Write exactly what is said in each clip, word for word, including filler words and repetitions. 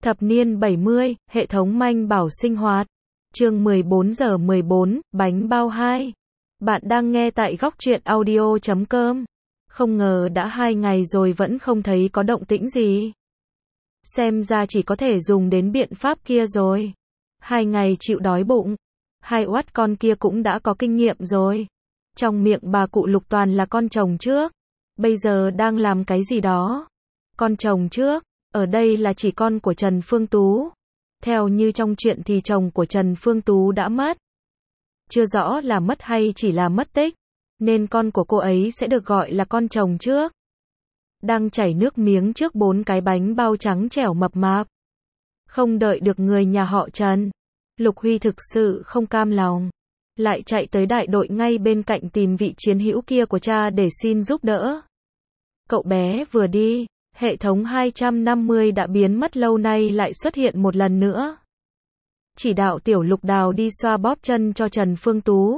Thập niên bảy mươi, hệ thống manh bảo sinh hoạt. Chương mười bốn giờ mười bốn, bánh bao hai. Bạn đang nghe tại góc truyện audio chấm com. Không ngờ đã hai ngày rồi vẫn không thấy có động tĩnh gì. Xem ra chỉ có thể dùng đến biện pháp kia rồi. Hai ngày chịu đói bụng. Hai oát con kia cũng đã có kinh nghiệm rồi. Trong miệng bà cụ Lục toàn là con chồng trước. Bây giờ đang làm cái gì đó? Con chồng trước. Ở đây là chỉ con của Trần Phương Tú. Theo như trong chuyện thì chồng của Trần Phương Tú đã mất. Chưa rõ là mất hay chỉ là mất tích, nên con của cô ấy sẽ được gọi là con chồng trước. Đang chảy nước miếng trước bốn cái bánh bao trắng trẻo mập mạp. Không đợi được người nhà họ Trần, Lục Huy thực sự không cam lòng. Lại chạy tới đại đội ngay bên cạnh tìm vị chiến hữu kia của cha để xin giúp đỡ. Cậu bé vừa đi, hệ thống hai trăm năm mươi đã biến mất lâu nay lại xuất hiện một lần nữa. Chỉ đạo tiểu Lục Đào đi xoa bóp chân cho Trần Phương Tú.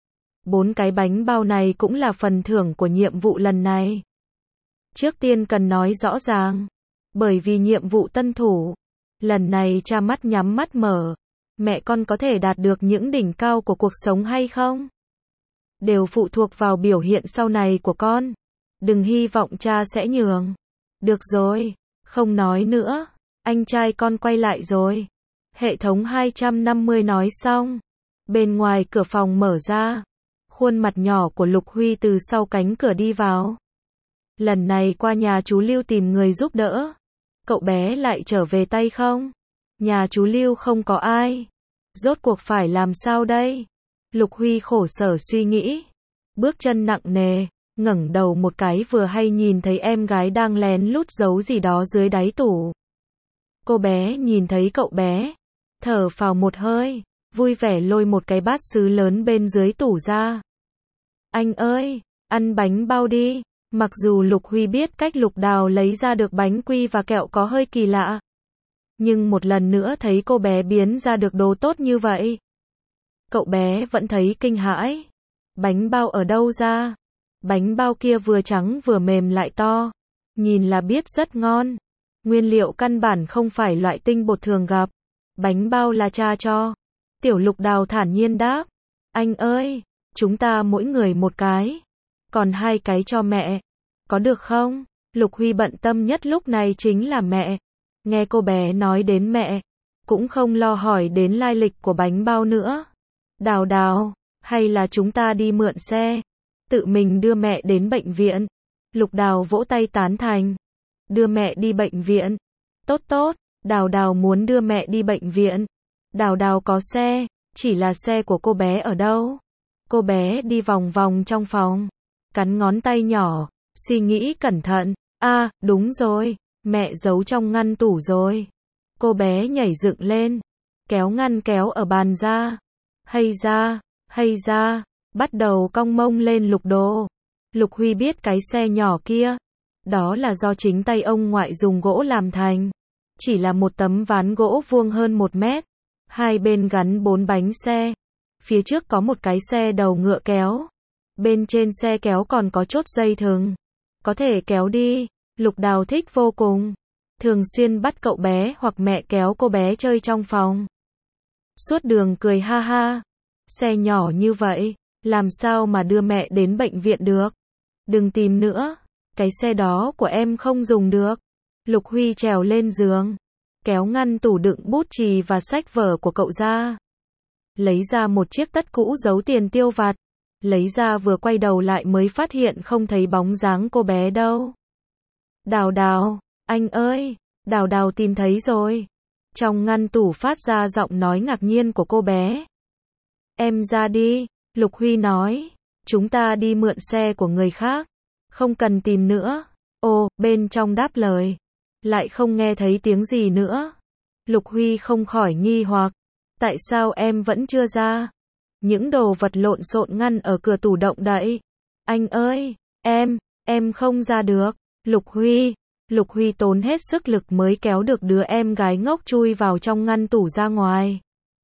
Bốn cái bánh bao này cũng là phần thưởng của nhiệm vụ lần này. Trước tiên cần nói rõ ràng, bởi vì nhiệm vụ tân thủ, lần này cha mắt nhắm mắt mở, mẹ con có thể đạt được những đỉnh cao của cuộc sống hay không, đều phụ thuộc vào biểu hiện sau này của con. Đừng hy vọng cha sẽ nhường. Được rồi, không nói nữa, anh trai con quay lại rồi. Hệ thống hai trăm năm mươi nói xong, bên ngoài cửa phòng mở ra, khuôn mặt nhỏ của Lục Huy từ sau cánh cửa đi vào. Lần này qua nhà chú Lưu tìm người giúp đỡ. Cậu bé lại trở về tay không? Nhà chú Lưu không có ai. Rốt cuộc phải làm sao đây? Lục Huy khổ sở suy nghĩ. Bước chân nặng nề, ngẩng đầu một cái vừa hay nhìn thấy em gái đang lén lút giấu gì đó dưới đáy tủ. Cô bé nhìn thấy cậu bé, thở phào một hơi, vui vẻ lôi một cái bát sứ lớn bên dưới tủ ra. Anh ơi, ăn bánh bao đi. Mặc dù Lục Huy biết cách Lục Đào lấy ra được bánh quy và kẹo có hơi kỳ lạ, nhưng một lần nữa thấy cô bé biến ra được đồ tốt như vậy, cậu bé vẫn thấy kinh hãi. Bánh bao ở đâu ra? Bánh bao kia vừa trắng vừa mềm lại to, nhìn là biết rất ngon. Nguyên liệu căn bản không phải loại tinh bột thường gặp. Bánh bao là cha cho. Tiểu Lục Đào thản nhiên đáp. Anh ơi, chúng ta mỗi người một cái, còn hai cái cho mẹ, có được không? Lục Huy bận tâm nhất lúc này chính là mẹ. Nghe cô bé nói đến mẹ, cũng không lo hỏi đến lai lịch của bánh bao nữa. Đào Đào, hay là chúng ta đi mượn xe, tự mình đưa mẹ đến bệnh viện? Lục Đào vỗ tay tán thành. Đưa mẹ đi bệnh viện? Tốt tốt, Đào Đào muốn đưa mẹ đi bệnh viện. Đào Đào có xe, chỉ là xe của cô bé ở đâu? Cô bé đi vòng vòng trong phòng, cắn ngón tay nhỏ, suy nghĩ cẩn thận. A, à, đúng rồi, mẹ giấu trong ngăn tủ rồi. Cô bé nhảy dựng lên, kéo ngăn kéo ở bàn ra. Hay ra, hay ra, bắt đầu cong mông lên lục đồ. Lục Huy biết cái xe nhỏ kia, đó là do chính tay ông ngoại dùng gỗ làm thành. Chỉ là một tấm ván gỗ vuông hơn một mét. Hai bên gắn bốn bánh xe. Phía trước có một cái xe đầu ngựa kéo. Bên trên xe kéo còn có chốt dây thừng, có thể kéo đi. Lục Đào thích vô cùng. Thường xuyên bắt cậu bé hoặc mẹ kéo cô bé chơi trong phòng. Suốt đường cười ha ha. Xe nhỏ như vậy, làm sao mà đưa mẹ đến bệnh viện được? Đừng tìm nữa, cái xe đó của em không dùng được. Lục Huy trèo lên giường, kéo ngăn tủ đựng bút chì và sách vở của cậu ra. Lấy ra một chiếc tất cũ giấu tiền tiêu vặt. Lấy ra vừa quay đầu lại mới phát hiện không thấy bóng dáng cô bé đâu. Đào Đào, anh ơi, Đào Đào tìm thấy rồi. Trong ngăn tủ phát ra giọng nói ngạc nhiên của cô bé. Em ra đi, Lục Huy nói. Chúng ta đi mượn xe của người khác, không cần tìm nữa. Ồ, bên trong đáp lời, lại không nghe thấy tiếng gì nữa. Lục Huy không khỏi nghi hoặc. Tại sao em vẫn chưa ra? Những đồ vật lộn xộn ngăn ở cửa tủ động đậy. Anh ơi, em, em không ra được. Lục Huy, Lục Huy tốn hết sức lực mới kéo được đứa em gái ngốc chui vào trong ngăn tủ ra ngoài.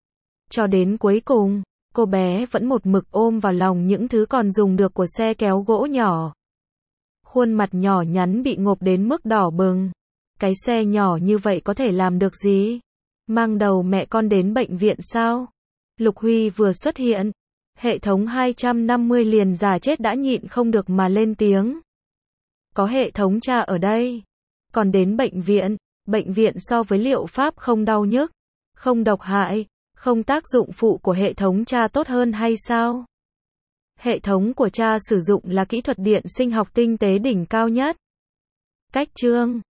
Cho đến cuối cùng, cô bé vẫn một mực ôm vào lòng những thứ còn dùng được của xe kéo gỗ nhỏ. Khuôn mặt nhỏ nhắn bị ngộp đến mức đỏ bừng. Cái xe nhỏ như vậy có thể làm được gì? Mang đầu mẹ con đến bệnh viện sao? Lục Huy vừa xuất hiện. Hệ thống hai trăm năm mươi liền già chết đã nhịn không được mà lên tiếng. Có hệ thống tra ở đây. Còn đến bệnh viện. Bệnh viện so với liệu pháp không đau nhức, không độc hại, không tác dụng phụ của hệ thống tra tốt hơn hay sao? Hệ thống của cha sử dụng là kỹ thuật điện sinh học tinh tế đỉnh cao nhất. Cách chương